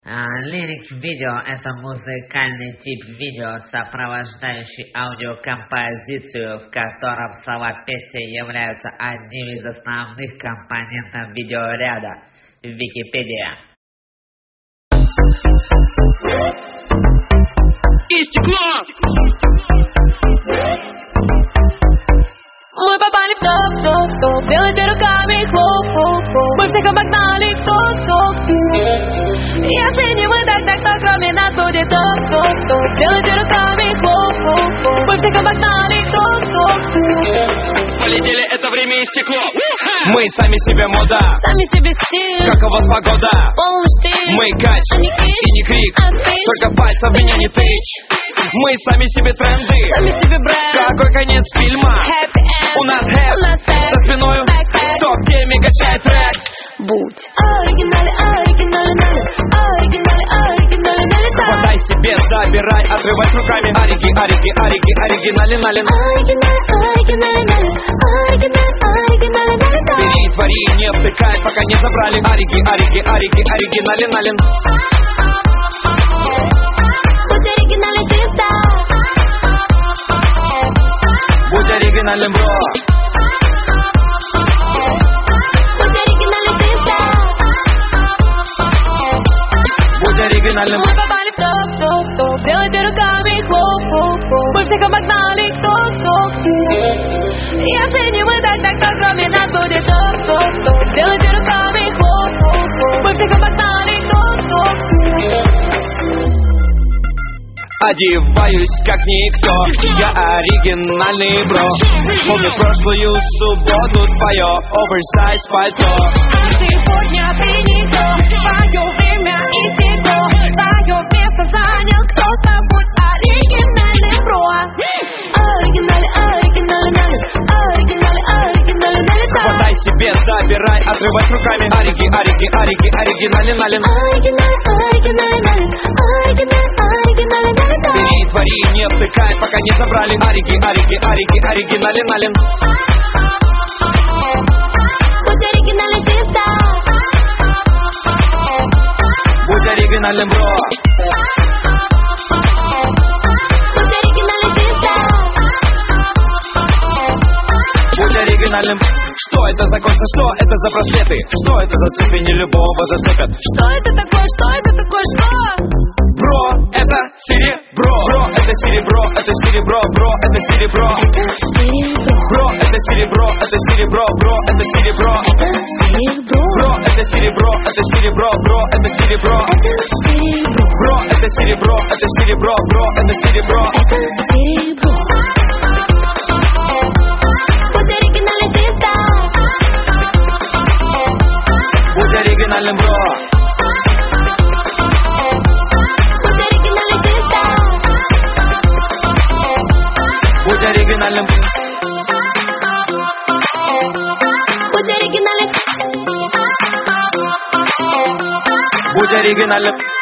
Лирик видео – это музыкальный тип видео, сопровождающий аудиокомпозицию, в котором слова песни являются одним из основных компонентов видеоряда. Википедия. И стекло! Мы попали в топ, делайте руками хлоп. Мы всех обогнали, кто. Если не мы, тогда кто кроме нас будет топ. Делайте руками хлоп. Мы всех обогнали, кто. Полетели, это время и стекло. Мы сами себе мода, Сами себе стиль, как у вас погода. полный стиль. Мы кач А не кич, и не крик, а спич. только пальцем меня не тычь. Мы сами себе тренды, Сами себе бренд. какой конец фильма. Happy end. У нас хэп, за спиною топ-теме качает трек. Будь оригинальный. Хватай себе, забирай, отрывай руками. Оригинален. Бери, твори, не втыкай, пока не забрали. Оригинален. Будь оригинален, звезда. Будь оригинальным, бро. Будь оригинален, звезда. Будь оригинальным. Мы попали в топ. Делайте руками хлоп. Мы всех обогнали, кто. Если не мы, тогда кто кроме нас будет топ. Делайте руками хлоп. Мы всех обогнали, кто. Одеваюсь как никто, я оригинальный бро. Помню прошлую субботу твое оверсайз пальто. А сегодня ты никто, твое время истекло. Твое место занял кто-то, будь оригинальный бро. Оригинальный. Хватай себе, забирай, отрывай руками. Оригинален. Бери, твори, не втыкай, пока не забрали. Оригинален. Будь оригинальный, звезда. Будь оригинальным, бро. Будь оригинальный, звезда. Будь оригинальным. Что это за кольца, что это за браслеты? Что это за цепи, не любого зацепят? Что это такое, что? Бро, это серебро. Бро, это серебро, бро, это серебро. Бро, это серебро, бро, это серебро. Бро, это серебро, бро, это серебро. Бро, это серебро, бро, это серебро. Бро, это серебро, бро, это серебро. Будь оригинальный, звезда. Будь оригинальным, бро. Будь оригинальный, звезда. Будь оригинальным. Будь оригинальный. Будь оригинальным.